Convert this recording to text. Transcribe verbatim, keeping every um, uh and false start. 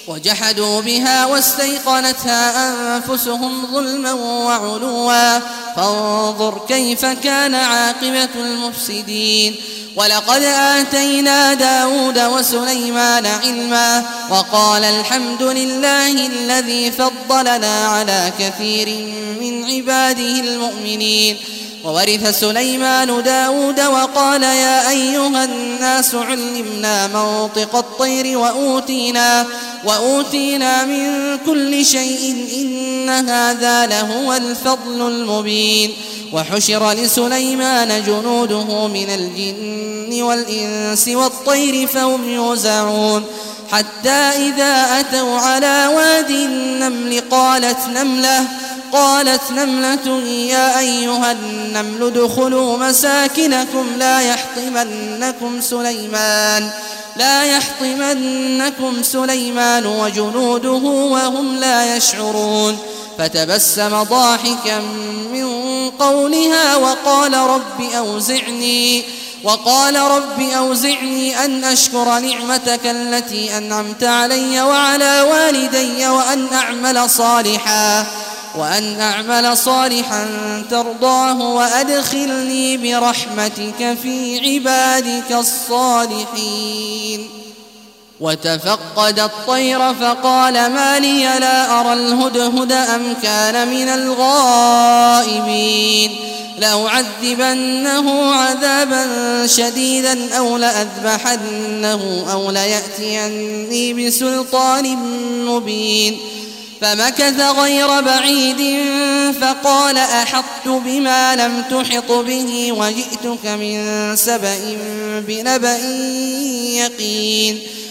وجحدوا بها واستيقنتها أنفسهم ظلما وعلوا فانظر كيف كان عاقبة المفسدين. ولقد آتينا داود وسليمان علما وقال الحمد لله الذي فضلنا على كثير من عباده المؤمنين. وورث سليمان داود وقال يا أيها الناس علمنا منطق الطير وأوتينا, وأوتينا من كل شيء إن هذا لهو الفضل المبين. وحشر لسليمان جنوده من الجن والإنس والطير فهم يوزعون حتى إذا أتوا على وادي النمل قالت نملة قالت نملة يا أيها النمل ادخلوا مساكنكم لا يحطمنكم سليمان لا يحطمنكم سليمان وجنوده وهم لا يشعرون. فتبسم ضاحكا من قولها وقال رب أوزعني وقال رب أوزعني أن أشكر نعمتك التي أنعمت علي وعلى والدي وأن أعمل صالحا وأن أعمل صالحا ترضاه وأدخلني برحمتك في عبادك الصالحين. وتفقد الطير فقال ما لي لا أرى الهدهد أم كان من الغائبين لأعذبنه عذابا شديدا أو لأذبحنه أو ليأتيني بسلطان مبين. فمكث غير بعيد فقال أحطت بما لم تحط به وجئتك من سبأ بنبأ يقين.